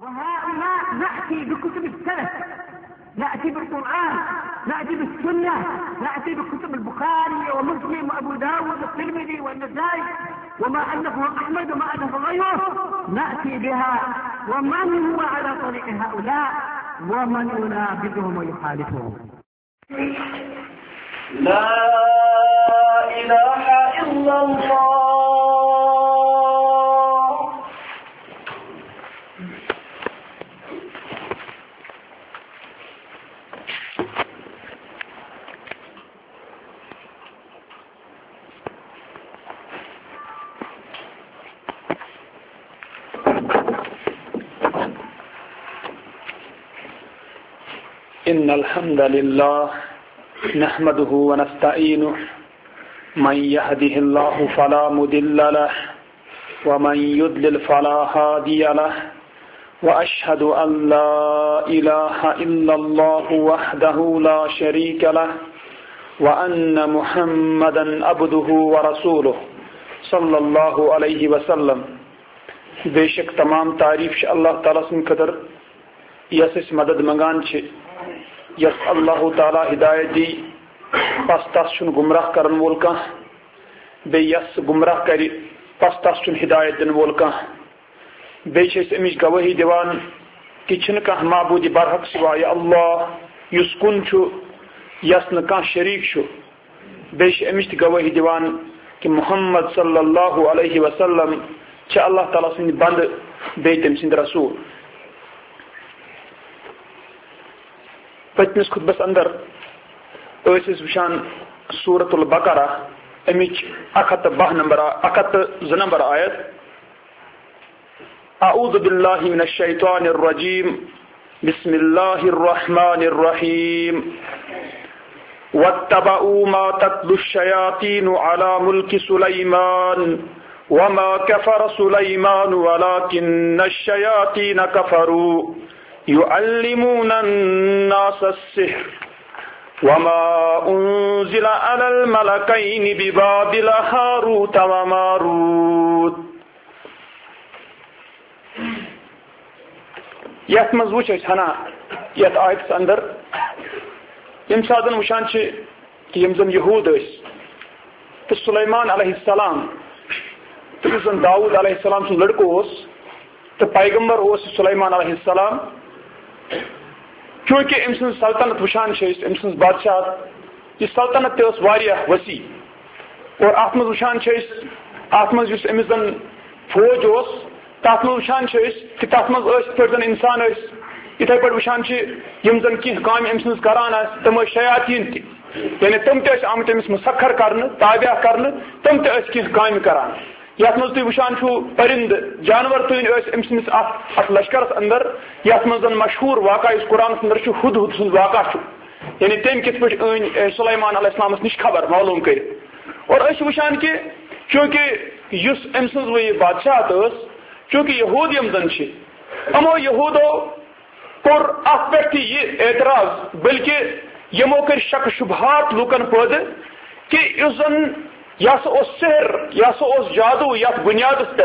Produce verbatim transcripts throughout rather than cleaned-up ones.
وهؤلاء نأتي بكتب السلف، نأتي بالقرآن، نأتي بالسنة، نأتي بكتب البخاري ومسلم وأبو داود والترمذي والنسائي وما ألفه أحمد وما ألف غيره، نأتي بها. ومن هو على طريق هؤلاء ومن ينابذهم ويخالفهم؟ لا إله إلا الله. إن الحمد لله نحمده ونستعينه، من يهده الله فلا مضل له ومن يضلل فلا هادي له، وأشهد أن لا إله إلا الله وحده لا شريك له، وأن محمدا عبده ورسوله صلی اللہ علیہ وسلم. بے شک تمام تعریف اللہ تعالیٰ سن قدر یس اس مدد منگان چھ یس اللہ تعالیٰ ہدایت دی پس تس چھ گمراہ کرن وول کان، بے یس گمراہ کر پس تس چھ ہدایت دن وول کان. بے چھ امچ گواہی دیوان کہ چھن کان معبود برحق سوائے اللہ یس کن چھ یس نہ کان شریک چھ. بے چھ امچ گواہی دیوان کہ محمد صلی اللہ علیہ وسلم چھ اللہ تعالیٰ سند بند بے تم سند رسول. پتمس خطبس اندر ٲسۍ وٕچھان سورۃ البقرہ امچ اکھ ہتھ بہ نمبر اکھ ہتھ زٕ نمبر آیت. اعوذ باللہ من الشیطان الرجیم بسم اللہ الرحمن الرحیم. واتبعوا ما تتلو الشیاطین علی ملک سلیمان وما كفر سليمان ولكن الشياطين كفروا يعلمون الناس السحر وما أنزل على الملكين ببابل هاروت وماروت. یت مز وچ ہنا یت آیت اندر یم ساتن وشان چھ کہ یم زن یہود ٲسۍ تو سلیمان علیہ السلام تو زن داؤد علیہ السلام سن لڑکو اوس تو پیغمبر اوس سلیمان علیہ السلام. چونکہ ام سن سلطنت وشان ام سن بادشاہ یہ سلطنت تہ واریاہ وسیع اور ات مز وشان ات مز یس امس زن فوج اوس تات مز وشان کہ تات مز پہ زن انسان اتھے پہ وشان یم زن کی کام ام سن کران تم شیاطین تہ یعنی تم تہ آمت امس مسخر کرنے تابع کرنے تم تہ کی کام کران. یت مز تھی وشان چھو پرند جانور تین ام سندس ات لشکرس اندر یت مز مشہور واقعہ اس قرآن اندر چھو ہد ہد سند واقعہ چھو یعنی تم کت پہ ان سلیمان علیہ السلام نش خبر معلوم کر. اور اس وشان کہ چونکہ اس ام سن وہ بادشاہ اس چونکہ یہود یم زن امو یہودو کور ات پہ یہ اعتراض بلکہ یمو کر شک شبہات لوکن پید کہ اس زن یا سا اس سحر یا سا اس جادو یا بنیاد پہ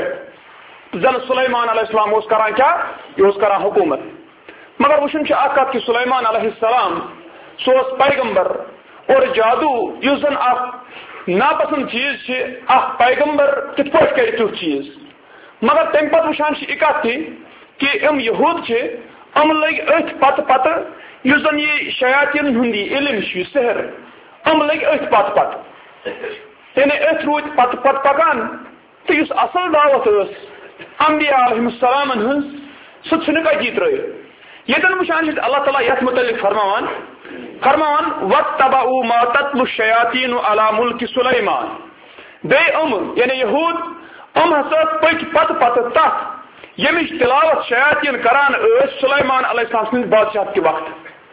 زن سلیمان علیہ السلام اس کران کیا یہ اس کران حکومت. مگر وشن اکت کہ سلیمان علیہ السلام سو اس پیغمبر اور جادو اس زن اخ ناپسند چیز اخ پیغمبر کت پہ کر تیت چیز. مگر تم پتہ وشان اکت تھی کہ ام یہود ام لگ ات پتہ پتہ اس زن یہ شیاطین ہند علم سحر ام لگ ات پتہ پتہ یعنی ات روت پتہ پتہ پکان تو اس اصل دعوت انبیاء علیہ السلام ہز سہ کتی ترت. یتن وشان اللہ تعالیٰ یت متعلق فرمان فرمان واتبعوا ما تتلو الشیاطین علی ملک سلیمان. بے ام یعنی یہود ام ہسا پک پتہ پتہ تک یمچ تلاوت شیاطین کران اس سلیمان علیہ السلام سند بادشاہ کے وقت.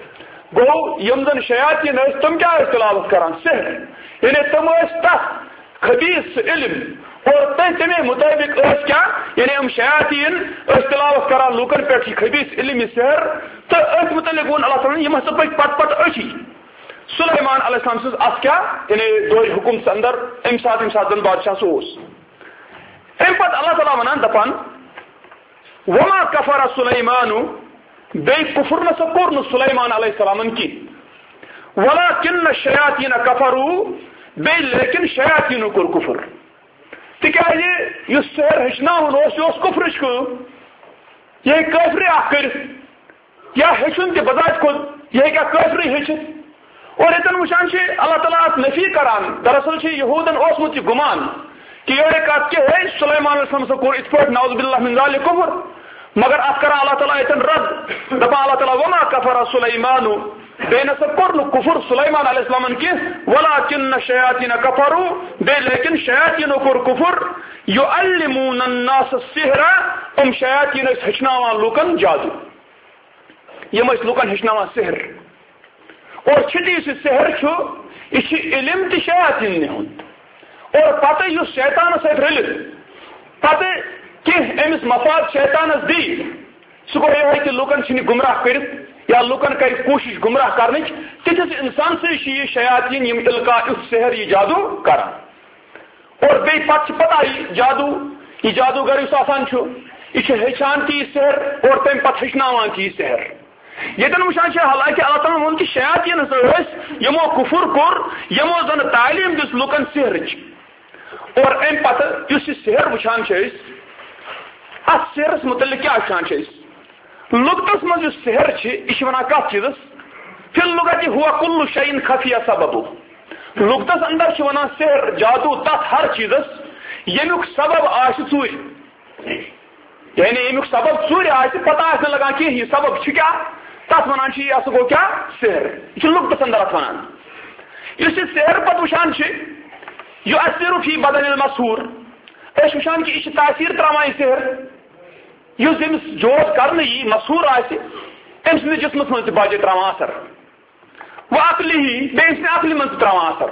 گو یم زن شیاطین تم کیا تلاوت کران سحر یعنی تم تک خبیث علم اور تمے مطابق کیا یعنی ام شیاطین تلاوت کران لوکن پہ خبیث علم سحر تو ات متعلق ون اللہ تعالیٰ یم ہسا پک پت پت اچھی سلیمان علیہ السلام سز ات کیا یعنی دور حکومت اندر ام سات ام سات بادشاہ سوس. ام پتہ اللہ تعالیٰ ونان دپان وما کفر سلیمان بے کفر نہ سکور نہ سلیمان علیہ السلام کی ولکن الشیاطین کفروا بے لیکن شیاطین کور کفر تکیازِ یہ سحر ہچناون اوس یہ اوس کفرچ کٲم یہ کافری اکھ کٔرِتھ یا ہیٚچھُن تہِ بذات خود یہ ہیٚکہِ کافری ہیٚچھِتھ اور ییٚتٮ۪ن وٕچھان چھِ اللہ تعالیٰ اتھ نفی کران دراصل چھِ یہوٗدن اوسمُت یہِ گُمان کہ یہ کت کہ ہے سلیمان علیہ السلام کو ات پٲٹھۍ نعوذ باللہ من ذلک کفر مگر ات کران اللہ تعالیٰ اتن رد دپان اللہ تعالیٰ وما کفر سلیمان بے نسا کور نہٕ کفر سلیمان علیہ السلام کی ولکن الشیاطین کفروا بے لیکن شیاطین کور کفر یعلمون الناس السحر ام شیاطین ٲسۍ ہیٚچھناوان لوکن جادو یم ٲسۍ لوکن ہیٚچھناوان سحر اور چھٹی یُس یہِ سحر چھُ یہِ چھُ علم تہِ شیاطیٖنہِ ہُنٛد اور پتہ یُس شیطانس سۭتۍ رٔلِتھ پتہ کینٛہہ أمِس مفاد شیطانس دی سُہ گوٚو یِہوٚے کہِ لوٗکن چھِنہٕ گمراہ کٔرِتھ یا لوٗکن کرِ کوٗشش گمراہ کرنٕچ تِتھِس انسانسٕے چھِ یہِ شیاطیٖن یِم القا یُس سحر یہِ جادو کران اور بیٚیہِ پتہٕ چھِ پتہ یہِ جادو یہِ جادوگر یُس آسان چھُ یہِ چھُ ہیٚچھان تہِ یہِ سحر اور تمہِ پتہٕ ہیٚچھناوان تہِ یہِ سحر ییٚتٮ۪ن وٕچھان چھِ حالانکہِ اللہ تعالیٰ ووٚن کہِ شیاطیٖنس ٲسۍ یِمو کُفُر کوٚر یِمو زن تعلیٖم دِژ لوٗکن سحرٕچ اور امہِ پتہٕ یُس یہِ سحر وٕچھان چھِ أسۍ اتھ سحرس متعلق کیٛاہ وٕچھان چھِ أسۍ لُغتس منٛز یُس سحر چھِ یہِ چھِ ونان کتھ چیٖزس فی اللغت ہوا کُلُّ شیء خفیہ سببہ لُغتس اندر چھِ ونان سحر جادو تتھ ہر چیٖزس ییٚمیُک سبب آسہِ ژوٗرِ یعنی ییٚمیُک سبب ژوٗرِ آسہِ پتہ آسہِ نہٕ لگان کینٛہہ یہِ سبب چھُ کیٛاہ تتھ ونان چھِ یہِ سُہ گوٚو کیٛاہ سحر یہِ چھُ لُغتس اندر اتھ ونان یُس یہِ سحر پتہٕ وٕچھان چھِ یُؤثِرُ فی بدن المسحور أسۍ وٕچھان کہِ یہِ چھِ تاثیٖر تراوان یہِ سحر یُس أمِس جوز کرنہٕ یی مسحور آسہِ أمۍ سٕنٛدِس جسمس منٛز تہِ باجے تراوان اثر وۄنۍ عقلہِ ہی بیٚیہِ أمۍ سٕنٛدِ عقلہِ منٛز تہِ تراوان اثر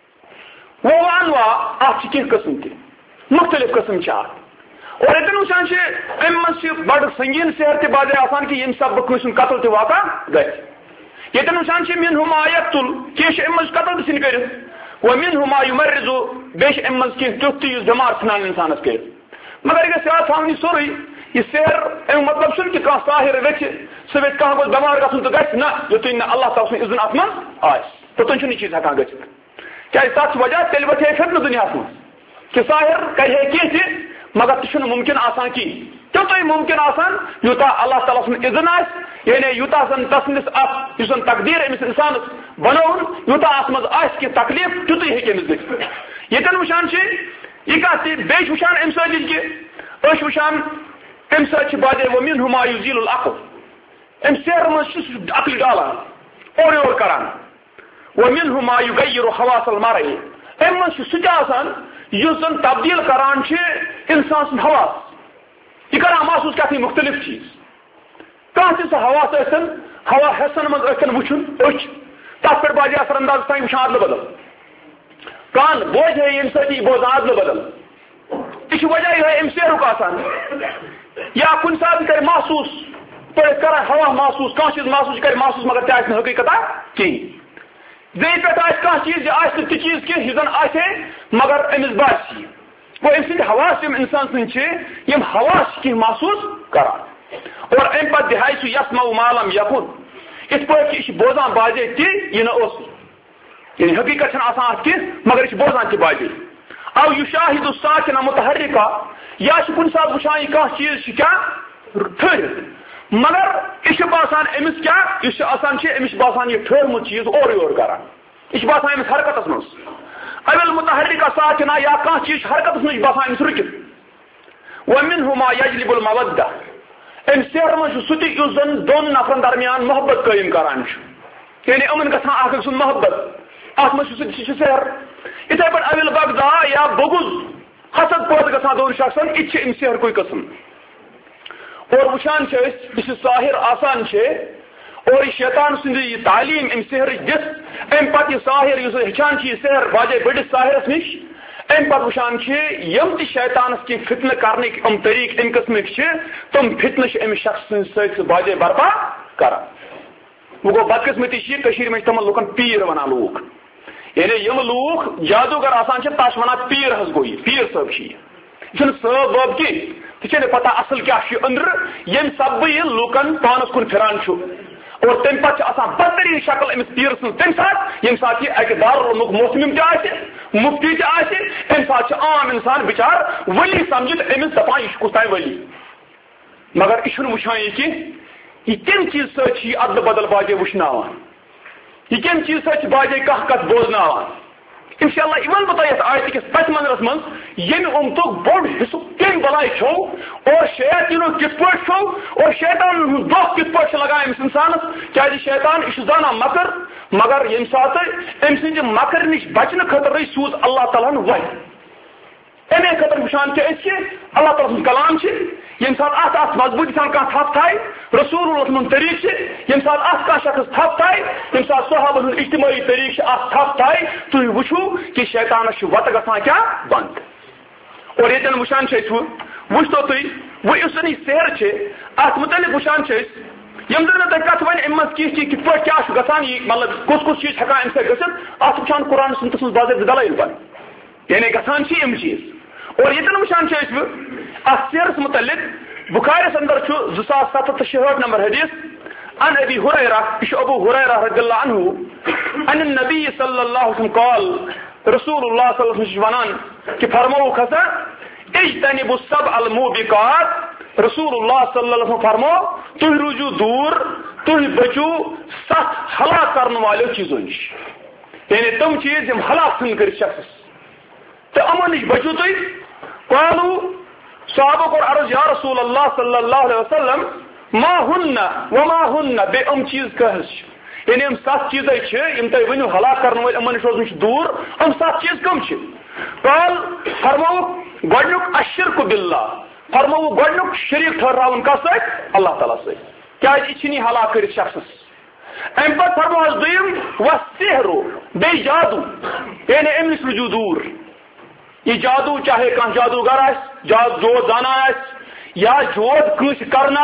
وۄنۍ وانوا اتھ چھِ کینٛہہ قٕسم تہِ مختلف قٕسم چھِ اتھ اور ییٚتٮ۪ن وٕچھان چھِ امہِ منٛز چھِ بڑٕ سنگیٖن سحر تہِ باجے آسان کہِ ییٚمہِ سببہٕ کٲنٛسہِ ہُنٛد قتل تہِ واقع گژھِ ییٚتٮ۪ن وٕچھان چھِ منہُ ما یقتل کینٛہہ چھِ امہِ منٛز قتل تہِ ژھٕنۍ کٔرِتھ ومنہُ ما یمرض بیٚیہِ چھِ امہِ منٛز کینٛہہ تیُتھ تہِ یُس بٮ۪مار ژھٕنان انسانس کٔرِتھ مگر یہِ گژھِ یاد تھاوُن یہِ سورُے یہ سحر امیُک مطلب چھُنہٕ کہِ کانٛہہ ساحر ویٚژھِ سُہ ویٚژھِ کانٛہہ گوٚژھ بٮ۪مار گژھُن تہٕ گژھِ نہ یوٚتانۍ نہٕ اللہ تعالیٰ سُنٛد اذن اتھ منٛز آسہِ توٚتانۍ چھُنہٕ یہِ چیٖز ہٮ۪کان گٔژھِتھ کیٛازِ تتھ چھُ وجہ تیٚلہِ وۄتھِ ہے فتنہٕ دُنیاہس منٛز کہِ ساحر کرِ ہے کینٛہہ تہِ مگر تہِ چھُنہٕ مُمکِن آسان کِہیٖنۍ تیوٗتاہ مُمکِن آسان یوٗتاہ اللہ تعالیٰ سُنٛد اذن آسہِ یعنی یوٗتاہ زن تسٕنٛدِس اتھ یُس زن تقدیٖر أمِس انسانس بنووُن یوٗتاہ اتھ منٛز آسہِ کینٛہہ تکلیٖف تیُتُے ہیٚکہِ أمِس گٔژھِتھ ییٚتٮ۪ن وٕچھان چھِ یہِ کتھ تہِ بیٚیہِ چھِ وٕچھان امہِ سۭتۍ کہِ أسۍ چھِ وٕچھان امہِ سۭتۍ چھِ بادے ومنہُ ما یُزیل العقل امہِ سحرٕ منٛز چھُ سُہ عقلہِ ڈالان اورٕ یورٕ کران ومنہُ ما یغیر حواس المرء امہِ منٛز چھُ سُہ تہِ آسان یُس زن تبدیٖل کران چھِ انسان سُنٛد حواس یہِ کران محسوٗس کیٛاہ مختلف چیٖز کانٛہہ تہِ سُہ حواس ٲسِن ہوا حِصن منٛز ٲسِن وٕچھُن أچھ تتھ پٮ۪ٹھ باسہِ اثر انداز تانۍ وٕچھان ادلہٕ بدل کان بوزِ ہے ییٚمہِ سۭتۍ یہِ بوزان ادلہٕ بدل یہِ چھُ وجہ یِہوٚے امہِ سحرُک آسان یا کُنہِ ساتہٕ کرِ محسوٗس پٲٹھۍ کران ہوا محسوٗس کانٛہہ چیٖز محسوٗس کرِ محسوٗس مگر تہِ آسہِ نہٕ حقیٖقتا کِہیٖنۍ بیٚیہِ پٮ۪ٹھ آسہِ کانٛہہ چیٖز یہِ آسہِ نہٕ تہِ چیٖز کینٛہہ یہِ زن آسہِ ہے مگر أمِس باسہِ یہِ گوٚو أمۍ سٕنٛدۍ حواس یِم انسان سٕنٛدۍ چھِ یِم حواس چھِ کینٛہہ محسوٗس کران اور امہِ پتہٕ دِہاے سُہ یسمع ما لم یکن یِتھ پٲٹھۍ کہِ یہِ چھِ بوزان باجے تہِ یہِ نہٕ اوسُے یعنی حقیٖقت چھنہٕ آسان اتھ کینٛہہ مگر یہِ چھِ بوزان تہِ باجے او یشاہد الساکن متحرکا یا چھِ کُنہِ ساتہٕ وٕچھان یہِ کانٛہہ چیٖز چھِ کیٛاہ ٹھٔہرِتھ مگر یہِ چھُ باسان أمِس کیٛاہ یُس یہِ آسان چھُ أمِس چھُ باسان یہِ ٹھٔہرمُت چیٖز اورٕ یورٕ کران یہِ چھُ باسان أمِس حرکتس منٛز اول متحرکا ساکنا یا کانٛہہ چیٖز چھُ حرکتس منٛز چھُ باسان أمِس رُکِتھ ومنہُ ما یجلب المودہ امہِ سحرٕ منٛز چھُ سُہ تہِ یُس زن دۄن نفرن درمیان محبت قٲیِم کران چھُ یعنی یِمن گژھان اکھ أکۍ سُنٛد محبت اتھ منٛز چھُ سُہ چھُ سحر یِتھے پٲٹھۍ اول بغضا یا بغض حسد پٲدٕ گژھان دۄن شخصن یہِ چھِ امہِ سحرکُے قٕسم اور وٕچھان چھِ أسۍ یُس یہِ ساحر آسان چھِ اور یہِ شیطان سٕنٛدِ یہِ تعلیٖم امہِ سحرٕچ دِتھ امہِ پتہٕ یہِ ساحر یُس ہیٚچھان چھِ یہِ سحر باجے بٔڑِس ساحرس نِش امہِ پتہٕ وٕچھان چھِ یِم تہِ شیطانس کینٛہہ فتنہٕ کرنٕکۍ یِم طریٖقہٕ امہِ قٕسمٕکۍ چھِ تِم فتنہٕ چھِ أمِس شخص سٕنٛدِ سۭتۍ سُہ باجے برپا کران وۄنۍ گوٚو بدقٕسمتی چھِ یہِ کٔشیٖرِ منٛز چھِ تِمن لُکن پیٖر ونان لوٗکھ یعنی یِم لوٗکھ جادوگر آسان چھِ تتھ چھِ ونان پیٖر حظ گوٚو یہِ پیٖر صٲب چھِ یہِ چھُنہٕ صٲب وٲب کینٛہہ ٹھیک پتہ اصل کیا اندر یم سب یہ لوکن پانس کن پھران اور تم پہ بدترین شکل امس تیر سن تم سات یم سات یہ اکہ دارالعلومک محتمم تہ مفتی تہ تمہ سات عام انسان بچار ولی سمجھت امس دپان یہ کس تین ولی مگر یہ وچان یہ کہ یہ کم چیز سی ادل بدل باجے وچنان یہ کم چیز سی باجے کھ کت بوزنان انشاء اللہ یہ ون بہت آیت کس پس منظرس من یم امتک بوڑ حصہ کم بلائی چھو اور شیطانوں کت پہ چھو اور شیطان ہند دھ کت پہ لگان امس انسانس کیا شیطان یہ زانا مکر مگر یم سات ام سند مکر نش بچنے خطر سوز اللہ تعالیٰ وحی امے خطر وچان کہ اللہ تعالیٰ سن کلام یم سات ات ات مضبوطی سان کھانا تھپ تھائے رسول اللہ من طریقہ یم سات ات کھانا شخص تھپ تھائے یم سات صحابہ ہند اجتماعی طریقہ ات تھپ تھائے تھی وچو کہ شیطانس وت گھان کیا بند اور یتن وچان وچتو تھی وہ اس سحر ات متعلق وچان یم زن تہ کت ون ام کی کت پہ کیا گھان یہ مطلب کس کس چیز ہکان ام سب گھت ات وچان قرآن سنت سن باضابطہ دلائل بن یعنی گھان یم چیز اور یتن وچان ات سحرس متعلق بخارس اندر زاس ستھ تو شہٹ نمبر حدیث ان ابی ہریرہ یہ ابو ہریرہ رضی اللہ عنہ ان النبی صلی اللہ علیہ وسلم قال رسول اللہ صلی اللہ علیہ وسلم ونان کہ فرمو کھسا اجتنبوا السبع الموبقات رسول اللہ صلی اللہ علیہ وسلم فرمو تھی روزو دور تھی بچو ست ہلاک کرنے والوں چیزوں نش یعنی تم چیز یم ہلاک سن کر شخص تو امن نش بچو تھی قالو صحابہ کو عرض یا رسول اللہ صلی اللہ علیہ وسلم ما ہن وما ہن بے ام چیز کہس یعنی ام سات چیزیں یم تھی ونو ہلاک کرنے والے امن روزن دور ام سات چیز کم قال فرمو گۄڈنیُک الشرک باللہ فرمو گۄڈنیُک شریک ٹھہراون کس سۭتۍ اللہ تعالیٰ سۭتۍ کیازِ یہِ چھِنہٕ ہلاک کٔرِتھ شخصس امہِ پتہٕ فرمو حظ دوٚیِم وسحر بیٚیہِ جادو یعنی امہِ نِش روٗزِو دوٗر یہ جادو چاہے کھانا جادوگر آد جود زانان یا جود کنس کرنا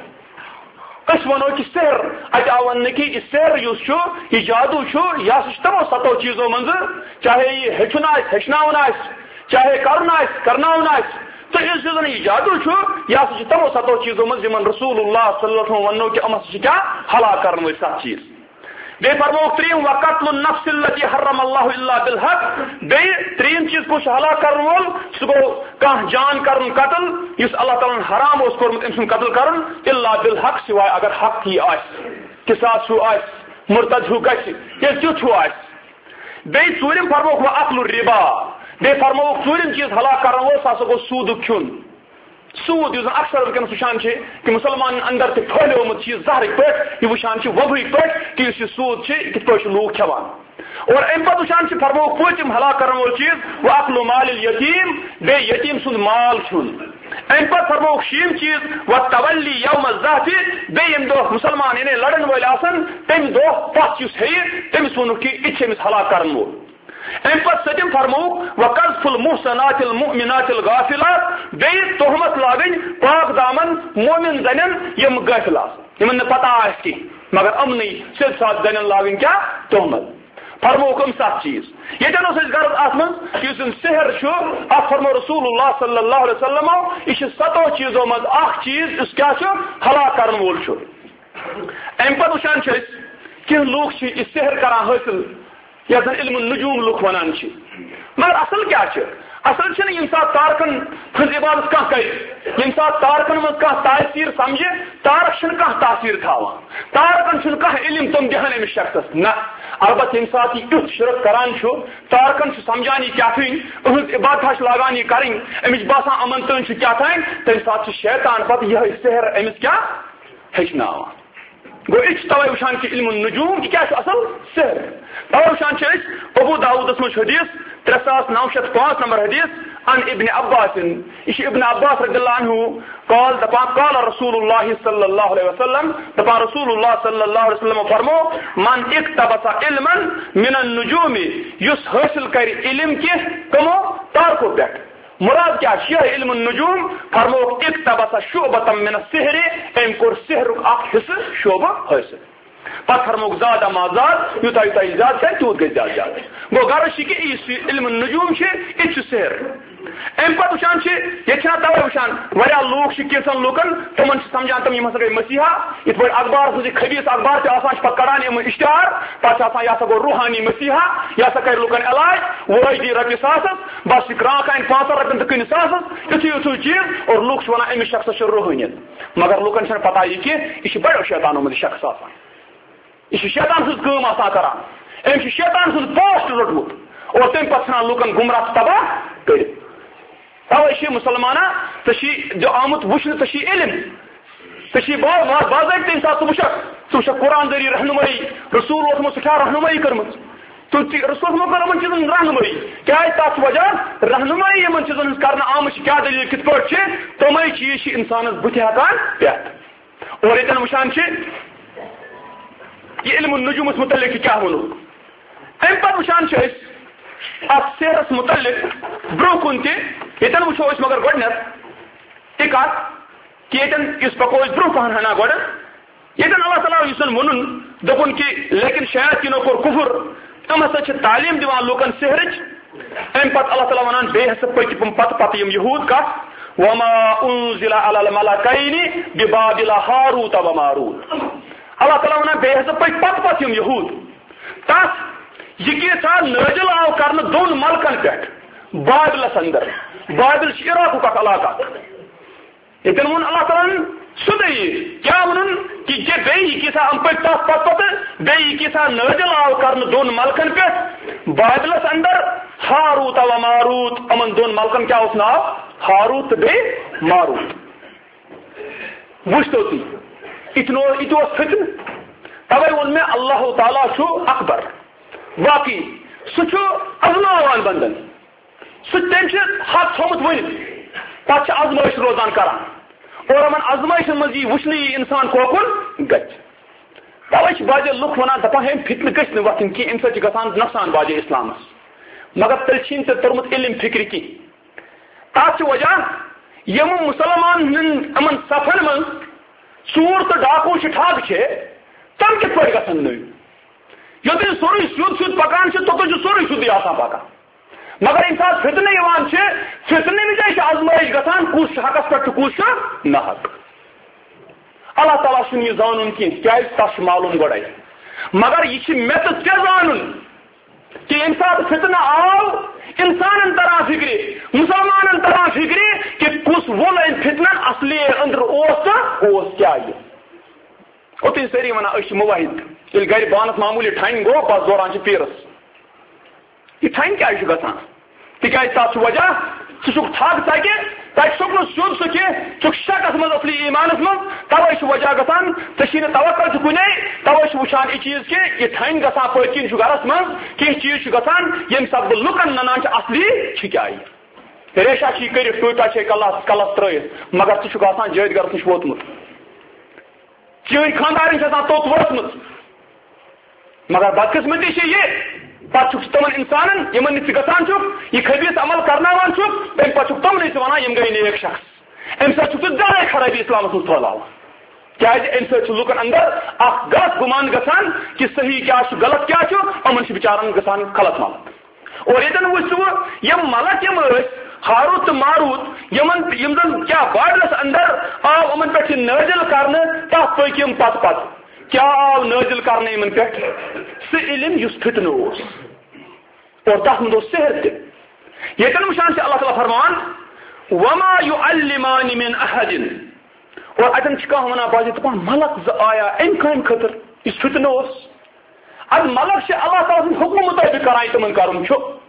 اس ونو کہ سحر ات آو ون کہ یہ سحر اس یہ جادو یہ تمو ستو چیزوں من چاہے یہ ہچن ہچن چاہے کرنا کرناون تو اس زن یہ جادو یہ تمو ستو چیزوں من من رسول اللہ صلی اللہ علیہ وسلم ونو کہ امس کیا ہلاک کرن ول سات چیز بے فرمو تریم وقتل النفس التي حرم الله الا بالحق بے تریم چیز کو ہلاک کرن وول سہ گو کان جان کرن قتل اس اللہ تعالی حرام اس کورمت ام سن قتل کرن الا بالحق سوائے اگر حق ہی آس قصاص ہو آس مرتد ہو گژھِ یہ کیُتھ ہو آس بے ژوٗرِم فرموکھ وۄنۍ اکل الربا بے فرموکھ ژوٗرِم چیز ہلاک کرن وول سہ ہسا گوٚو سوٗدُک کھیوٚن سود یُس زن اکثر ونکس وچان کہ مسلمان اندر تہ پھہلیومت یہ زہرک پہ یہ وچان وبہک پہ کہ اس سود کت پہ لوگ کھوان اور ام پتہ وچان فرمو پوچم ہلاک کرن وول چیز وہ اکل مال الیتیم بے یتیم سند مال چھن ام پتہ فرمو شیم چیز وہ تولی یوم الزحف بے یم دہ مسلمان یعنی لڑن ول آسن تم دہ پس اس ہے تمس ونو کہ یہ امس ہلاک کرن وول ام پتہ ستم فرمو وقذف المحصنات المؤمنات الغافلات بے تہمت لاگن پاک دامن مومن زنن یم غافل آسن یمن پتہ آس کی مگر امنی سد ساتھ زنن لاگن کیا تہمت فرمو کم سات چیز یتن اس غرض ات من یس سحر ات فرمو رسول اللہ صلی اللہ علیہ وسلم یہ ستو چیزوں مز اخ چیز اس کیا ہلاک کرن وول ام پتہ وچان کہ لوگ یہ سحر کران حاصل یا زن علم النجوم لوگ ونان مگر اصل کیا اصل چھ یم سات تارکن ہز عبادت کھانا کر یم سات تارکن من کھانا تاثیر سمجھے تارک چھ کھانا تاثیر تھاوان تارکن چھ کھانا علم تم دہن امس شخصس نہ البتہ یم سات یہ یُتھ شرک کران تارکن سمجھان یہ کیا اہز عبادت لاگان یہ کریں امس باسان امن تن کیا تمہ سات شیطان پتہ یہ سحر امس کیا ہچناوان گو یہ توے وچان کہ علم النجوم یہ کیا اصل سحر توے وچان ابو داؤدس من حدیث ترے ساس نو شیت پانچ نمبر حدیث عن ابن عباس یہ ابن عباس رضی اللہ عنہ قال دپان قال رسول اللہ صلی اللہ علیہ وسلم دپان رسول اللہ صلی اللہ علیہ وسلم فرمو من اقتبس علما من النجوم یس حاصل کر علم کی کمو تارکو پہ مراد کیا شیح علم النجوم فرمو اقتبس شعبة من السحر ام کور سحر اخ حصہ شعبہ حاصل پتہ فرموک زیادہ ما زاد یوتہ یوتہ زیادہ ہے تیوت گئی زیادہ زیادہ گو غرض کہ اس علم النجوم یہ سحر ام پتہ وچان یہ توے وچان واریاہ لوک کینسن لوکن تمن سمجھان تم ہسا گئی مسیحا یت پہ اخبار سن خبیص اخبار تہ آسان پتہ کڑان ام اشتہار پتہ آسان یہ گو روحانی مسیحا یہ کر لوکن علاج وہ دی رۄپیہِ ساسس بس کران کھان پانژھ رۄپین تو کن ساسس یتھُے یتھُے چیز اور لوک ونان امس شخص روحانیت مگر لوکن چھنہ پتہ یہ کہ یہ بڑو شیطانو منٛز شخص آسان یہ شیطان سن کٲم آسان کران ام شیطان سن پوسٹ روٹمت اور تم پتہ ژھنان لوکن گمراہ تباہ کٔرِتھ توے مسلمانہ ژے جو آمت وچھنہ ژے علم ژے باضابطہ انسان ژٕ وچھکھ ژٕ وچھکھ قرآن ذریعہ رہنمائی رسول اوسمت سٹھا رہنمائی کرمت رسول کر یمن چیزن رہنمائی کیا تک وجہ رہنمائی یمن چیزن ہز کرنا آمت کیا دلیل کت پہ تمے چیز انسانس بت ہکان پت اور یتن وچان یہ علم النجومس متعلق کیا ونو ام پتہ وچان ات سحرس متعلق برو کن تن وچو مگر گۄڈنیتھ یہ کت کہ یتن اس پکو برو پہن ہنا گۄڈ یتن اللہ تعالیٰ یسن ونن دپن کہ لیکن شیاطینو کور کفر تم ہسا تعلیم دیوان لوکن سحرچ ام پتہ اللہ تعالیٰ ونان بے ہسا پک پتہ پتہ یم یہود کت وما انزل على الملكين ببابل هاروت وماروت اللہ تعالیٰ ونان بے ہسا پک پتہ پتہ یم یہود تس یہ کیسا نازل آو کرنے دون ملکن پہ بابلس اندر بابل عراق کا علاقہ یتن ون اللہ تعالیٰ سدی کیا ون کہ یہ بی کیسا ام پہ تس پتہ پتہ بی کیسا نازل آو کرنے دون ملکن پہ بابلس اندر ہاروت و ماروت امن دون ملکن کیا اس ناو ہاروت بے ماروت وچھتو تی اتنو اتو فتن توے ون میں اللہ تعالیٰ چھو اکبر باقی سہ ازماوان بندن سہ تم حق تھومت ون پتہ ازمائش روزان کران اور امن ازمائشن مز یہ وچھنے یہ انسان کوکن گچ توے باجے لوک ونان دپان ہے فتنہ گھس نہ وتھن کی امہ سۭتۍ چھُ گژھان نقصان باجے اسلامس مگر تیٚلہِ چھِنہٕ ژےٚ توٚرمُت علم فکر کی تتھ چھِ وجہ یم مسلمان امن صفن من ژوٗر تہٕ ڈاکو چھِ ٹھگ چھِ تم کِتھ پٲٹھۍ گژھن نٔوۍ یوتن سوری سیود سیود پکان توتن سوری سیودی آسان پکان مگر یم سات فتنہ یوان فتنہ وز آزمائش گھان کس حقس پہ کس نہ حق اللہ تعالیٰ چھ یہ زان کی تس معلوم گوڑے مگر یہ مے تو ٹھیک زان کہ یم سات فتنہ آو انسان تران فکر مسلمان تران فکر کہ کس وول ام فتنہ اصلی اندر اس کیا اوتن ساری ونان اس مواحد یل گر بانس معمولی ٹھن گو بس دوران پیرس یہ ٹھن کیا گھان تاز تک وجہ ثہ تھگ تگہ تک سک سیود سہ کی ثک شکس مز اصلی ایمانس من توے وجہ گھان ٹھیک توقع کن توے وچان یہ چیز کہ یہ ٹھن گھان پت کن گرس من کی چیز گھان یم سب لکن ننان اصلی کیا ریشا چھ کر ٹوٹا کلس کلس ترت مگر ثہ آسان جٲدۍ گرس نش ووتمت چین خاندارن توت ووتمت مگر بدقسمتی یہ پتہ تمن انسان یمن گھان یہ خبیص عمل کرناوان تمہ پتہ تمن ونان یم گئی نیک شخص ام سات زیادہ خرابی اسلامس من پھیلاوان کیاز ام سات لکن اندر اخ غلط گمان گھان کہ صحیح کیا غلط کیا امن بچارن گھان غلط ملک اور یتن وچھ یم ملک یم ہاروت تو ماروت یمن یم زن کیا بابلس اندر آو امن پہ نازل کرنے تک پک یم پت پت کیا آو نازل کرنے یمن پہ سہ علم اس فتن اور تک مند سحر تہ یتن وچان سے اللہ تعالیٰ فرمان وما يعلمان من احد اور اتن کھانا ونان بازی دپان ملک ز آیا ام کام خاطر اس فتن اد ملک سے اللہ تعالیٰ سن حکم مطابق کران تمن کرن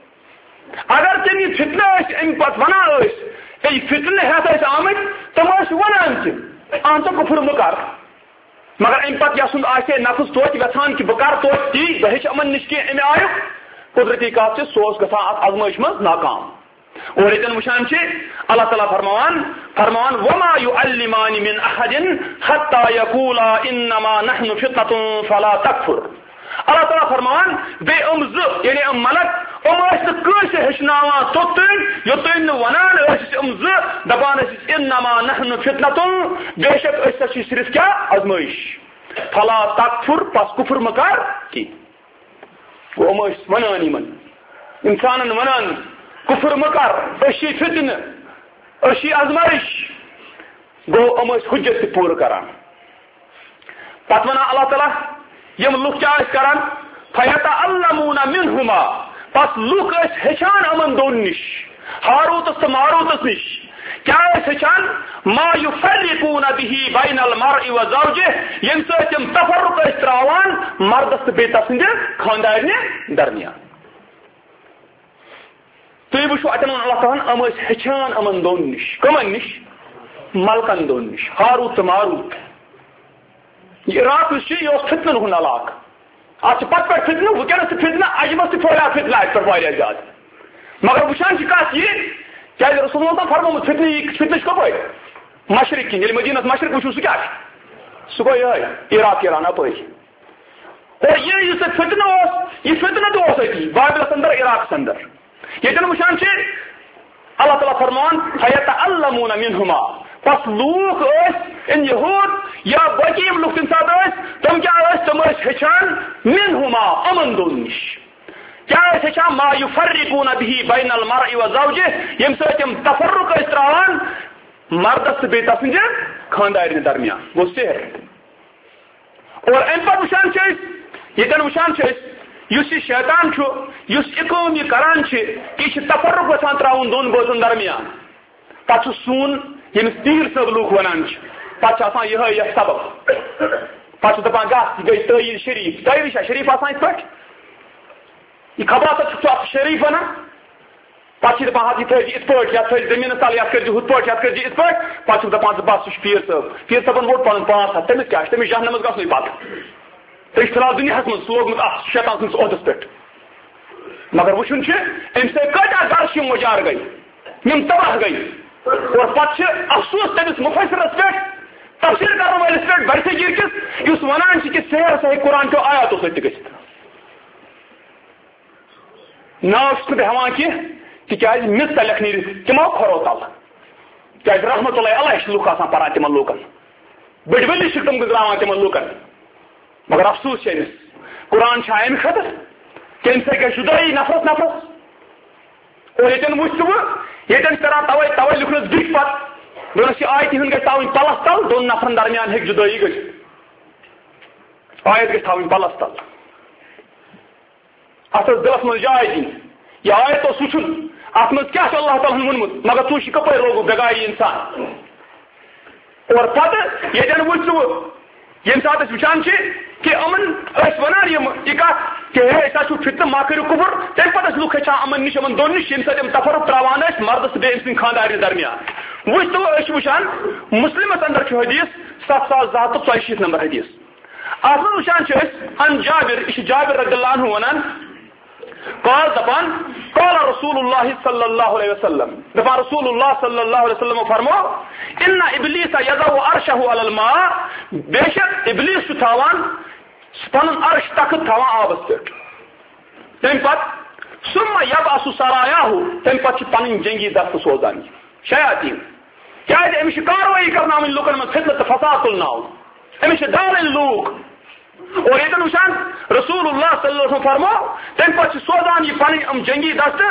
اگر تم یہ فتنہ ام پت ونان یہ فتنہ ہیت آمت تم ونان ان تو کفر مکر مگر ام پت یسن آسے نفس توت گھان کہ بہ کر توت تی بہ ہچ امن نش کی امہ آیو قدرتی کات سے سوس گھان ات ازمائش من ناکام اور یتن وچان اللہ تعالیٰ فرمان فرمان وما يعلمان من احد حتى يقولا انما نحن فتنة فلا تكفر اللہ تعالیٰ فرمان بے ام ز یعنی ام ملک ام کس ہچناوان توتن یوتن ونان ام ز دپان انما نحن فتنة بے شک اس صرف کیا ازمائش فلا تکفر پس کفر مکار کی وہ ام ونان یمن انسانن ونان کفر مکر اشی فتنہ اشی ازمائش گو ام حجت پور کران پتہ ونان اللہ تعالیٰ یم لوگ کیا کران فیتعلمون منہما پس لوگ ہچان امن دون نش ہاروتس تو ماروتس نش کیا ہچان ما یفرقون به بین المرء و زوجه یم سم تفرق تراوان مردس تو بیتا سند خاندارنہ درمیان تھی وچو اتن اللہ تعالیٰ ام ہچان امن دون نش کمن نش ملکن دون نش ہاروت تو ماروت یہ رات یہ فتنن ہند علاقہ آج پت پہ فتنہ ونکس فتنہ اجمس پھہلا فتنہ ات پہ واریاہ زیادہ مگر وچان کت یہ کیا رسول اللہ فرموت فتنہ فتنہ کپ مشرق کن مدینہ مشرق وچو سہ کیا سہ گو یہ عراق ایران اپ اور یہ فتنہ یہ فتنہ تو بابلس اندر عراق اندر یتن وچان اللہ تعالیٰ فرمان فیتعلمون منہما پس لوگ ان یہود یا باقی لوگ تم سات تم کیا تم ہچان منہما امن دون نش کیا ہچان ما یفرقون به بین المرء و زوجه یم سم تفرق تراوان مردس بیتا سند خاندارن درمیان گو سحر اور ام پہ وچان یتن وچان اس یہ شیطان اس اقوم یہ کران کہ تفرق وسان تراؤن دون بوزن درمیان پتہ سون یمس تیر صاحب لوگ ونان پتہ یہ سبب پتہ دپان گھ گئی تعیر شریف تعیر شریف آسان ات پہ یہ خبر سا شریف ونان پتہ دپان ہاتھ یہ ات پہ یا زمین تل یا کر ہت پہ یا کر ات پہ پتہ دپان بس سہ پیر صاحب پیر صاحبن ووٹ پن پانچ ہاتھ تمس کیا تمس جہنمس گھن پتہ تھی فلحال دنیا من لوگمت ات شیطان سندس عہدس پہ مگر وچن ام سی کتیا گرس مجار گئی یم تباہ گئی اور پتہ افسوس تمس مفسرس پہ تفسیر کرنے والس پہ برصغیر کس اس ونان کہ سیر سہ قرآن چو آیاتو ست گھت ناو ہیوان کی تاز مس تلک نیرت تمو کھرو تل کیا رحمت اللہ علیہ لوگ آسان پران تمن لوکن بڑ ؤلی تم گزراوان تمن لوکن مگر افسوس امس قرآن امہ خاطر کہ امہ سۭتۍ گژھِ جدٲیی نفرس نفرس اور یتن وچھ بہٕ یتن کران توے توے لکھنس برک پتہ دونس یہ آیتہِ ہُنٛد گژھِ تھاوٕنۍ پلس تل دون نفرن درمیان ہیٚکہِ جدٲیی گٔژھِتھ آیت گژھِ تھاوٕنۍ پلس تل اتھ ٲس دلس منٛز جاے دِنۍ یہ آیت اوس وٕچھُن اتھ منٛز کیٛاہ چھُ اللہ تعالیٰ ہن ووٚنمُت مگر ژٕ وٕچھ کپٲرۍ روگو بےگاری انسان اور پتہٕ یتن وٕچھ ژٕ یم سات وچان کہ امن ونان یہ کت کہ ایسا فتنہ ما کرو کفر تمہ پتہ لوگ ہچان امن نش امن دون نش یم سات تفرق تراوان مردس بے ام سن خاندارن درمیان وچ تو وچان مسلمس اندر حدیث ستھ ساس زٕ ہتھ ژۄیہِ شیٖتھ نمبر حدیث اتھ منٛز وچان ان جابر یہ جابر رضی اللہ عنہ ونان قال دپان قال رسول اللہ صلی اللہ علیہ وسلم دپان رسول اللہ صلی اللہ علیہ وسلم فرمو ان ابلیس یضع عرشہ علی الماء بے شک ابلیس چھ تھاوان پنن عرش تخت تھاوان آبس پہ تم پتہ ثم یبعث سرایاہ تم پتہ پنن جنگی دست سوزان شیاطین کیا امس کاروٲیی کرناوٕنۍ لوکن من فتنہ تو فساد تلناو امس ڈالٕنۍ لوگ اور یتن وچان رسول اللہ صلی اللہ علیہ وسلم فرمو تم پتہ سوزان یہ پن ام جنگی دست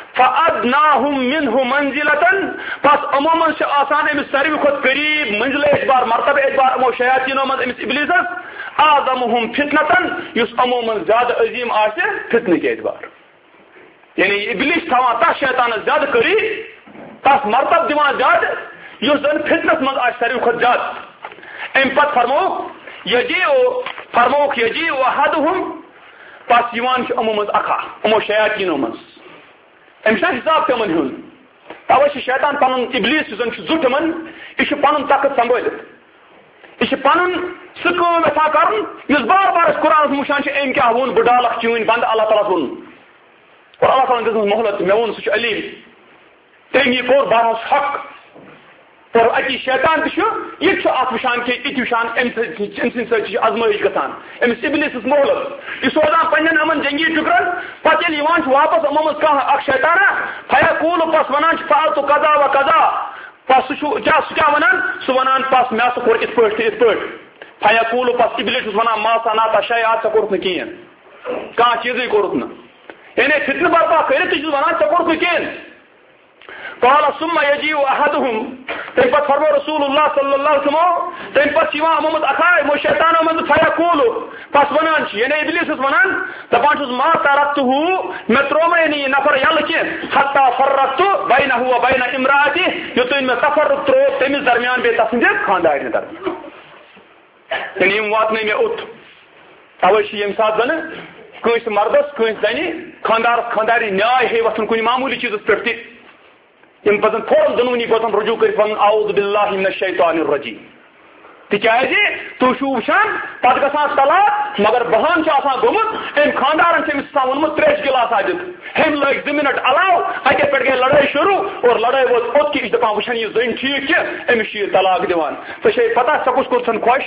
فادناہم منہ منزلتن پس عموما سے آسان امس ساروی کھت قریب منزل اعتبار مرتبہ اعتبار امو شیاطینوں من امس ابلیسس اعظمہم فتنتن یس عموما زیادہ عظیم آسے فتنہ کے اعتبار یعنی ابلیس تھاوان تس شیطان زیادہ قریب تس مرتبہ دیوان زیادہ یس زن فتنس من آسے ساروی کھت زیادہ ام پت فرمو یجیو فرموک یجیو احدہم پس یوان امو من اکھا امو شیاطینوں من امس حساب تمن ہن توے شیطان پنن ابلیس زن زٹ من یہ پنن طاقت سنبھالت یہ پنن سکوم ایسا کرن یس بار بار اس قرآن مشان ام کیا ون بڈالک چون بند اللہ تعالیٰ ون اور اللہ تعالیٰ دس محلت مے ون سہ علیم تم یہ کور بارس حق اور اتی شیطان تہ یہ ات وشان کہ ات وشان ام سن سی ازمائش گھان امس ابلیس محلت یہ سوزان پنن امن جنگی ٹکرن پتہ یل یوان واپس امو من کھانا اخ شیطانہ فیقول پس ونان فعلت قضا و قضا پس سہ کیا سہ کیا ونان سہ ونان پس مے سہ کور ات پٲٹھۍ تہ ات پٲٹھۍ فیقول پس ابلیس ونان ما صنعت شیئا ژےٚ کوٚرُتھ نہٕ کِہیٖنۍ کانٛہہ چیٖزٕے کوٚرُتھ نہٕ یعنی فتنہٕ برپا کٔرِتھ تہِ چھُس ونان ژےٚ کوٚرُتھ نہٕ کِہیٖنۍ قال ثم يجيء احدهم تمہِ پتہٕ فرمو رسول اللہ صلی اللہ علیہ وسلم تمہِ پتہٕ چھِ یِوان یِمو منٛز اکھا یِمو شیطانو منٛز فیقول پس ونان چھِ یعنی ابلیس چھُس ونان دپان چھُس ما ترکتہو مےٚ تروومے نہٕ یہِ نفر یلہٕ کینٛہہ حتی فرقت بینہ و بین امراتی یوٚتانۍ مےٚ تفرق تروو تٔمِس درمیان بیٚیہِ تسٕنٛدِ خاندارنہِ درمیان یعنی یِم واتنٲے مےٚ اوٚت توے چھِ ییٚمہِ ساتہٕ زنہٕ کٲنٛسہِ مردس کٲنٛسہِ زنہِ خاندارس خانداری نیاے ہے وۄتھُن کُنہِ معموٗلی چیٖزس پٮ۪ٹھ تہِ یم پزن فوراً دونونی پتن رجوع کر اعوذ باللہ من الشیطان الرجیم تکیازِ تُہۍ چھِو وٕچھان پتہٕ گژھان طلاق مگر بہان چھُ آسان گوٚمُت أمۍ خاندارن چھِ أمِس آسان ووٚنمُت تریش گِلاسا دِتھ ہیٚمۍ لٲگۍ زٕ مِنٹ علاوٕ اَکے پٮ۪ٹھ گٔے لڑٲے شروع اور لڑٲے ووت اوٚت کہِ یہِ چھِ دپان وٕچھان یہِ زٔنۍ ٹھیٖک چھِ أمِس چھُ یہِ طلاق دِوان ژےٚ چھے پتہ ژےٚ کُس کوٚرتھن خۄش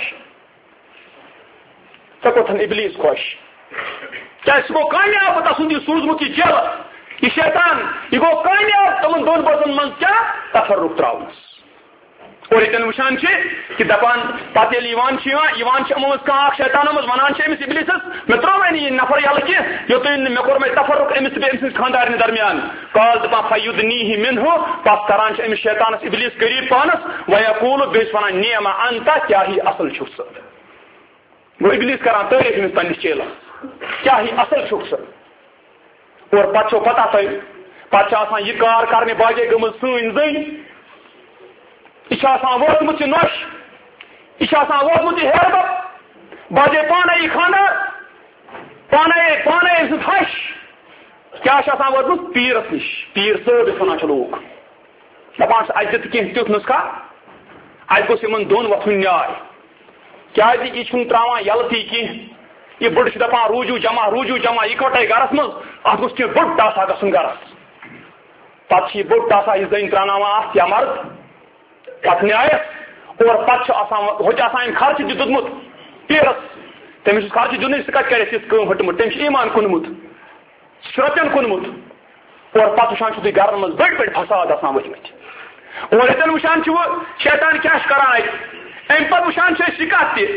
ژےٚ کوٚرتھن ابلیس خۄش کیازِ سُہ گوٚو کامیاب تسُنٛد یہِ سوٗزمُت یہِ جیلہٕ یہ شیطان یہ گو کامیاب تمن دون بوزن من کیا تفرق تراؤنس اور یہ وشان کہ دپان پتہ ییٚلہِ یِوان چھِ یِمو منٛز کانٛہہ اکھ شیطانو منٛز ونان چھِ أمِس ابلیسس مےٚ ترٛووے نہٕ یہِ نفر یلہٕ کینٛہہ یوٚتانۍ نہٕ مےٚ کوٚر مےٚ تفرق أمِس تہٕ بیٚیہِ أمۍ سٕنٛدِ خاندارنہِ درمیان قال دپان فیُدنیہ منہُ پتہٕ کران چھِ أمِس شیطانس ابلیس قریٖب پانس ویقول بیٚیہِ چھِ ونان نعم انت کیاہ ہی اصل چھُکھ ژٕ گوٚو ابلیس کران تعریٖف أمِس پننِس چیلس کیاہ ہی اصل چھُکھ ژٕ اور پتہٕ چھو پتہ تۄہہِ پتہٕ چھِ آسان یہِ کار کرنہِ باقٕے گٔمٕژ سٲنۍ زٔنۍ یہِ چھِ آسان ووتمُت یہِ نۄش یہِ چھِ آسان ووتمُت یہِ ہیربب باجے پانے یہِ خاندار پانے پانے أمۍ سٕنٛز ہش کیٛاہ چھِ آسان ووتمُت پیٖرس نِش پیٖر صٲب یَتھ ونان چھِ لوٗکھ دپان چھِ اَتہِ دِتہٕ کینٛہہ تیُتھ نُسخہ اَتہِ گوٚژھ یِمن دۄن وۄتھُن نیاے کیٛازِ یہِ چھُنہٕ تراوان یلہٕ تہِ کینٛہہ یہ بڑ سے دپان روجو جمع روجو جمع اکوٹے گرس من ات گوٚژھ کینٛہہ بوٚڑ ٹاسا گژھُن گرس پتہٕ چھِ یہِ بوٚڑ ٹاسا یہِ زٔنۍ ترٛاوناوان اتھ یا مرد پتہٕ نیایس اور پتہٕ چھُ آسان ہوٚتہِ آسان أمۍ خرچہِ تہِ دیُتمُت پیٖرس تٔمِس چھُس خرچہِ دیُتنٕے سُہ کتہِ کرِ یِژھ کٲم ہٹمٕژ تٔمۍ چھُ ایمان کُنمُت سُہ چھُ رۄپین کُنمُت اور پتہٕ وٕچھان چھُو تُہۍ گرن منٛز بٔڑۍ بٔڑۍ فساد آسان ؤتھمٕتۍ اور ییٚتٮ۪ن وٕچھان چھُ شیطان کیٛاہ چھُ کران اَتہِ اَمہِ پتہٕ وٕچھان چھِ أسۍ یہِ کتھ تہِ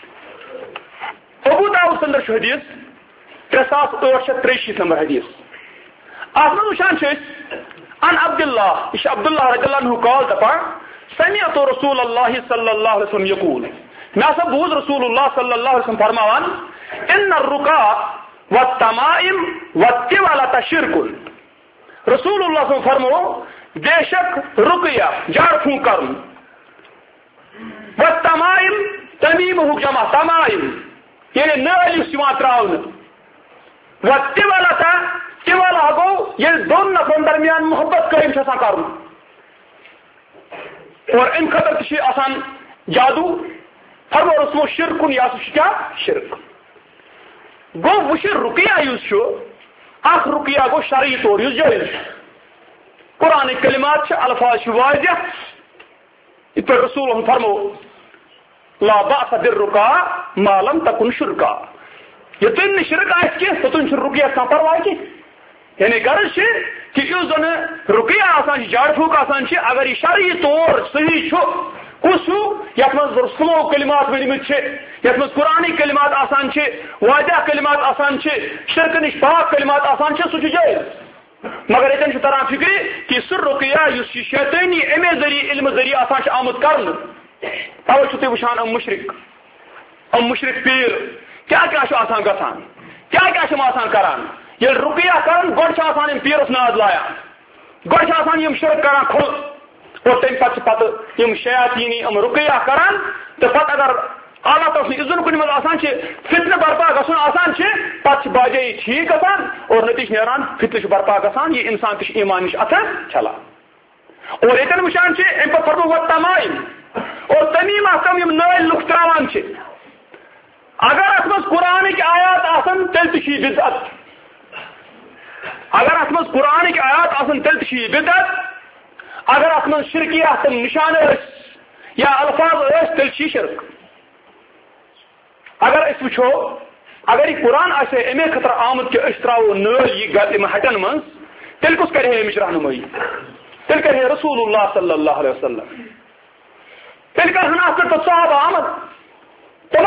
ابو داؤد سندر چھُ حدیث ترٛےٚ ساس ٲٹھ شیٚتھ ترٛیٚیہِ شیٖتھ نمبر حدیث اتھ منٛز وٕچھان چھِ أسۍ ان عبداللہ یہِ چھُ عبداللہ رضی اللہ عنہ قال دپان سمعت رسول اللہ صلی اللہ علیہ وسلم یقول مےٚ ہسا بوٗز رسول اللہ صلی اللہ علیہ وسلم فرماوان ان الرقا والتمائم والطوالة شرک رسول اللہ صلی اللہ علیہ وسلم فرمو بے شک رقیہ جھاڑ پھونک کرُن والتمائم تمیٖمہُک جمع تمائم یعنی نٲلۍ یُس یِوان تراونہٕ والطوالة طوالہ گوٚو ییٚلہِ دۄن نفرن درمیان محبت قٲیِم چھُ آسان کرُن اور امہِ خٲطرٕ تہِ چھُ آسان جادوٗ فرمو رسمو شرکُن یا سُہ چھُ کیٛاہ شرک گوٚو وٕ چھُ رُقیہ یُس چھُ اکھ رُقیہ گوٚو شرعی طور یُس جٲیز چھُ قرآنٕکۍ کلمات چھِ الفاظ چھِ واضح یِتھ پٲٹھۍ رسول فرمو لا بأس بالرقا ما لم تكن شرکا یوٚتانۍ نہٕ شرک آسہِ کینٛہہ توٚتانۍ چھُنہٕ رُقیہ کانٛہہ پرواے کینٛہہ یعنی غرض چھِ کہِ یُس زن رُقیہ آسان چھِ جاڑ پھوٗک آسان چھِ اگر یہِ شرعی طور صحیح چھُ کُس ہیوٗ یتھ منٛز رسمو کلمات ؤنمٕتۍ چھِ یتھ منٛز قرآنٕکۍ کلمات آسان چھِ واضح کلمات آسان چھِ شرکہٕ نِش پاک کلمات آسان چھِ سُہ چھُ جٲیز مگر ییٚتٮ۪ن چھُ تران فکرِ کہِ سُہ رُقیہ یُس یہِ شیطٲنی اَمے ذٔریعہٕ علمہٕ ذٔریعہٕ آسان چھُ آمُت کرنہٕ توے چھُو تُہۍ وٕچھان یِم مُشرِک یِم مُشرِک پیٖر کیٛاہ کیٛاہ چھُ آسان گژھان کیٛاہ کیٛاہ چھِ یِم آسان کران ییٚلہِ رُقیہ کران گۄڈٕ چھِ آسان یِم پیٖرس ناد لایان گۄڈٕ چھِ آسان یِم شرک کران کھُل اور تمہِ پتہٕ چھِ پتہٕ یِم شیاطیٖنی یِم رُقیہ کران تہٕ پتہٕ اگر اللہ تعالیٰ سٕنٛدِ اِذن کُنہِ منٛز آسان چھِ فتنہٕ برپا گژھُن آسان چھِ پتہٕ چھِ باجٲیی ٹھیٖک گژھان اور نتیجہٕ نیران فتنہٕ چھُ برپا گژھان یہِ انسان تہِ چھُ ایمان نِش اتھٕ چھلان اور ییٚتٮ۪ن وٕچھان چھِ امہِ پتہٕ فرمو وۄنۍ تمائم اور تمیٖم تِم یِم نٲلۍ لُکھ تراوان چھِ اگر اتھ منٛز قرآنٕکۍ آیات آسن تیٚلہِ تہِ چھُ یہِ بدعت اگر اتھ منٛز قرآنٕکۍ آیات آسن تیٚلہِ تہِ چھُ یہِ بدعت اگر اتھ منٛز شرکیات تِم نشانہٕ ٲسۍ یا الفاظ ٲسۍ تیٚلہِ چھُ یہِ شرک اگر أسۍ وٕچھو اگر یہِ قرآن آسہِ ہے امے خٲطرٕ آمُت کہِ أسۍ تراوو نٲلۍ یہِ یِم ہٹن منٛز تیٚلہِ کُس کرِ ہے امِچ رہنمٲیی تیٚلہِ کرِ ہے رسول اللہ صلی اللہ علیہ وسلم تیٚلہِ کرہن اتھ پٮ۪ٹھ پتہٕ صحابہ آمد تِمن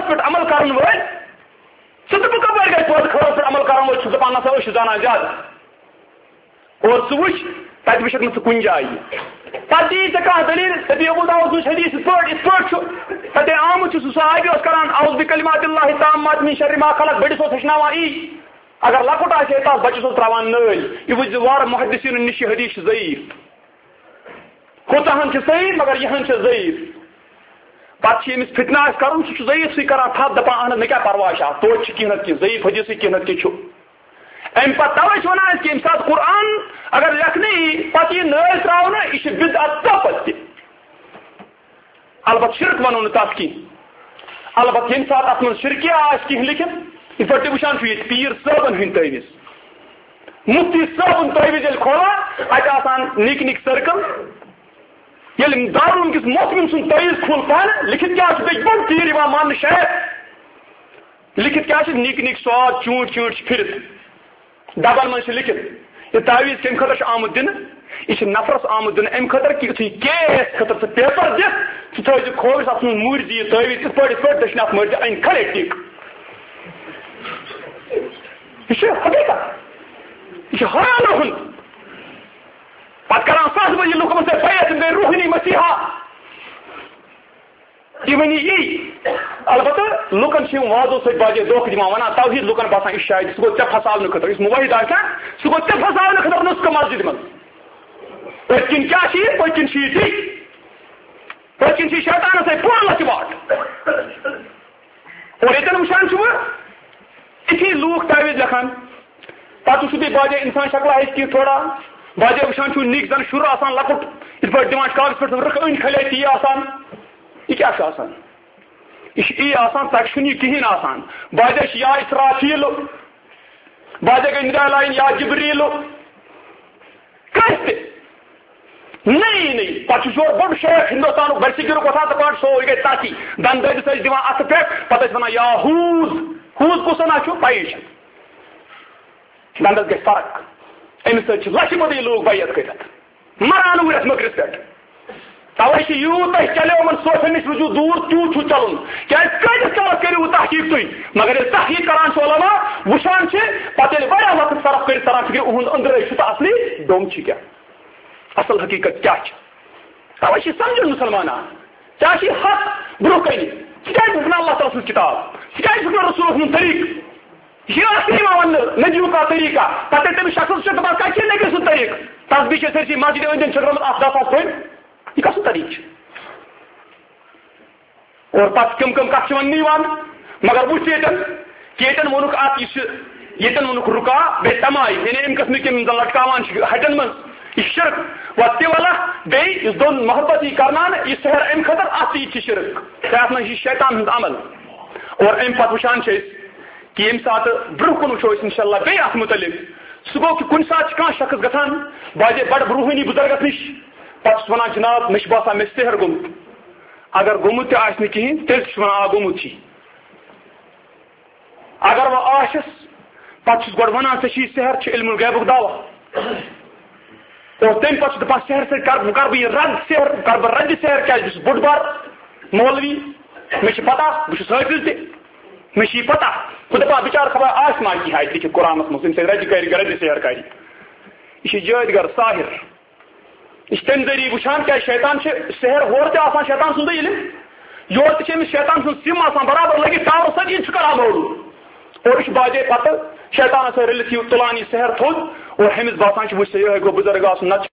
خبرس پہ عمل کرن ول ثہ بہ کپر گژھِ توتہِ خبرس پہ عمل کرن ول چھُ دپان نسا أسۍ چھِ زانان زیادٕ اور ژٕ وٕچھ تتہِ وٕچھکھ نہٕ ژٕ کُنہِ جایہِ پتہٕ دِی ژےٚ کانٛہہ دلیٖل ژےٚ دِی ابو داؤد سٕنٛز حدیث یِتھ پٲٹھۍ یِتھ پٲٹھۍ چھُ تتہِ آمُت چھُ سُہ صحابی اوس کران اعوذ بکلمات اللہ التامات من شر ما خلق بٔڑِس اوس ہیٚچھناوان یی اگر لۄکُٹ آسہِ ہے تس بچس اوس تراوان نٲلۍ یہِ وٕچھ زِ وارٕ محدثیٖنن نِش یہِ حدیث چھُ ضعیٖف کوتاہن چھِ صحیح مگر یِہن چھِ ضعیٖف پتہٕ چھِ أمِس فتنہٕ آسہِ کرُن سُہ چھُ ضعیٖفسٕے کران تھپھ دپان اہن مےٚ کیٛاہ پرواے چھُ اتھ توتہِ چھِ کینٛہہ نتہٕ کینٛہہ ضعیٖف حدیثٕے کینٛہہ نتہٕ کینٛہہ چھُ امہِ پتہٕ توے چھِ ونان أسۍ کہِ ییٚمہِ ساتہٕ قرآن اگر لیکھنہٕ یی پتہٕ یی نٲلۍ تراونہٕ یہِ چھِ بدعت تۄپت تہِ البتہ شرک ونو نہٕ تتھ کینٛہہ البتہ ییٚمہِ ساتہٕ اتھ منٛز شرکیہ آسہِ کینٛہہ لیکھِتھ یِتھ پٲٹھۍ تُہۍ وٕچھان چھُو ییٚتہِ پیٖر صٲبن ہٕنٛدۍ تٲویٖز مفتی صٲبُن تٲویٖز ییٚلہِ کھولان اتہِ آسان نِکۍ نِکۍ سٔرکل ییٚلہِ دارالعلوم کِس محتمِم سُنٛد تٲویٖز کھول پانہٕ لیکھِتھ کیٛاہ چھُ بیٚیہِ بوٚڑ پیٖر یِوان ماننہٕ شاید لیکھِتھ کیٛاہ چھِ نِکۍ نِکۍ سواد چوٗنٛٹھۍ چوٗنٛٹھۍ چھِ پھِرِتھ ڈبن منٛز چھِ لیکھِتھ یہِ تٲویٖز کمہِ خٲطرٕ چھُ آمُت دِنہٕ یہِ چھُ نفرس آمُت دِنہٕ امہِ خٲطرٕ کہِ یُتھُے کیس خٲطرٕ ژٕ پیپر دِکھ ژٕ تھٲوزِ کھوورِس اتھ منٛز موٗرۍ زِ یہِ تٲویٖز یِتھ پٲٹھۍ یِتھ پٲٹھۍ دٔچھنہِ اتھ مٲرۍ زِ أنۍ کھڑے ٹِک یہ چھُ حقیقت یہ چھُ حیران ہُنٛد پتہٕ کران ساس بجے لُکن سۭتۍ بیعت گٔے روحٲنی مسیحا یہِ ونی یی البتہ لُکن چھِ یِم وادو سۭتۍ باجے دھوکہٕ دِوان ونان توحیٖد لُکن باسان یہِ شاید سُہ گوٚو ژےٚ پھساونہٕ خٲطرٕ یُس موحد آسہِ سُہ گوٚو ژےٚ پھساونہٕ خٲطرٕ نُسخہٕ مسجد منٛز پٔتۍ کِنۍ کیٛاہ چھِ یہِ پٔتۍ کِنۍ چھِ یہِ ٹھیٖک پٔتۍ کِنۍ چھِ یہِ شیطانس سۭتۍ پوٗرٕ لچہِ واٹ اور ییٚتٮ۪ن وٕچھان چھُ بہٕ یِتھی لوٗکھ تٲویٖز لیکھان پتہٕ وٕچھِو تُہۍ باجے اِنسان شکلا ہیٚکہِ کینٛہہ تھوڑا باجے وٕچھان چھُو نِکۍ زن شُر آسان لۄکُٹ یِتھ پٲٹھۍ دِوان چھِ کاغذ پٮ۪ٹھ رٕکھ أنۍ کھلے تی آسان یہِ کیٛاہ چھُ آسان یہ یی آسان تک چھُنہٕ یہِ کِہیٖنۍ آسان باجے چھِ یا اِسرافیٖلہٕ باجے گٔے نِدالایِن یا جبریٖلہٕ کٲنٛسہِ تہِ نئی نئی پتہٕ چھُ یورٕ بوٚڑ شیخ ہندوستانُک بڑِ سِکیٖرُک وۄتھان تہٕ پٲٹھۍ سورُے گٔے تتی دنٛد دٲدِس ٲسۍ دِوان اَتھٕ پٮ۪ٹھ پتہٕ ٲسۍ ونان یا ہوٗز ہوٗز کُس ہنا چھُ پَیی چھِ دنٛدس گژھِ فرق أمِس سۭتۍ چھِ لچھِ بٔدی لوٗکھ بیعت کٔرِتھ مران وُرِس مٔکرِس پٮ۪ٹھ توے چھِ یوٗت تۄہہِ چلیو یِمن صوفین نِش روٗزِو دوٗر تیوٗت چھُ چلُن کیٛازِ کۭتِس کالس کٔرِو تحقیٖق تُہۍ مگر ییٚلہِ تحقیٖق کران چھِ علما وٕچھان چھِ پتہٕ ییٚلہِ واریاہ وقت صرف کٔرِتھ تران فِکرِ اُہُنٛد أنٛدرے چھُ تہٕ اصلی ڈوٚم چھِ کیٛاہ اصل حقیٖقت کیٛاہ چھِ توے چھِ سمجھُن مُسلمانان ژےٚ چھِ حق برونٛہہ کنہِ ژٕ کیٛازِ چھُکھ نہٕ اللہ تعالیٰ سٕنٛز کِتاب ژٕ کیٛازِ چھُکھ نہٕ رسوٗل سُنٛد طریٖقہٕ یہِ چھِ اَتھ یِوان وننہٕ نبیُک کا طریٖقہ پتہٕ ییٚلہِ تٔمِس شخصس چھِ دپان کتہِ چھِ نبی سُنٛد طریٖقہٕ تسبیٖح چھِ سٲرسٕے مسجد أنٛدۍ أنٛدۍ چھٔکرٲمٕژ اکھ دہ ساس پٔنۍ یہِ کس سُنٛد طریٖقہٕ چھُ اور پتہٕ کم کم کتھ چھِ وننہٕ یِوان مگر وٕچھ ییٚتٮ۪ن کہِ ییٚتٮ۪ن ووٚنُکھ اتھ یہِ چھُ ییٚتٮ۪ن ووٚنُکھ رُکا بیٚیہِ تماے یعنی امہِ قٕسمٕکۍ یِم زن لٹکاوان چھِ ہٹٮ۪ن منٛز یہِ چھُ شرک وۄنۍ تہِ وَلہ بیٚیہِ یُس دۄن محبت یی کرناونہٕ یہِ سحر امہِ خٲطرٕ اتھ تہِ چھِ شرک تَتھ منٛز چھِ شیطان ہُنٛد عمل اور امہِ پتہٕ وٕچھان چھِ أسۍ کہِ ییٚمہِ ساتہٕ برونٛہہ کُن وٕچھو أسۍ انشاء اللہ بیٚیہِ اتھ مُتعلق سُہ گوٚو کہِ کُنہِ ساتہٕ چھُ کانٛہہ شخص گژھان باجے بڑٕ برونٛہٲنی بُزرگس نِش پتہٕ چھُس ونان جناب مےٚ چھُ باسان مےٚ چھُ سحر گوٚمُت اگر گوٚمُت تہِ آسہِ نہٕ کِہیٖنۍ تیٚلہِ چھُس ونان آ گوٚمُت چھُے اگر وۄنۍ آسٮ۪س پتہٕ چھُس گۄڈٕ ونان ژےٚ چھُے سحر چھُ علم الغیبُک دعوا اور تمہِ پتہٕ چھُ دپان سحر سۭتۍ کرٕ بہٕ کرٕ بہٕ یہِ رد سحر کرٕ بہٕ ردِ سحر کیٛازِ بہٕ چھُس بوٚڑ بار مولوی مےٚ چھِ پتہ بہٕ چھُس حٲفِظ تہِ مےٚ چھِ یہِ پتہ بہٕ دپان بِچارٕ خبر آسہِ ما کینٛہہ اَتہِ لیکھِتھ قرآنس منٛز ییٚمہِ سۭتۍ رَدِ کرِ رَدِ سحر کرِ یہِ چھُ جٲدۍ گر ساحر یہِ چھُ تمہِ ذٔریعہٕ وٕچھان کیٛازِ شیطان چھِ سحر ہورٕ تہِ آسان شیطان سُنٛدٕے علم یورٕ تہِ چھِ أمِس شیطان سٕنٛز سِم آسان برابر لٔگِتھ ٹاورٕ سۭتۍ یہِ چھُ کران موڑوٗ اور یہِ چھُ باجے پتہٕ شیطانس سۭتۍ رٔلِتھ یہِ تُلان یہِ سحر تھوٚد اور ہیٚمِس باسان چھُ وٕچھ سا یِہوے گوٚو بُزرگ آسُن نتہٕ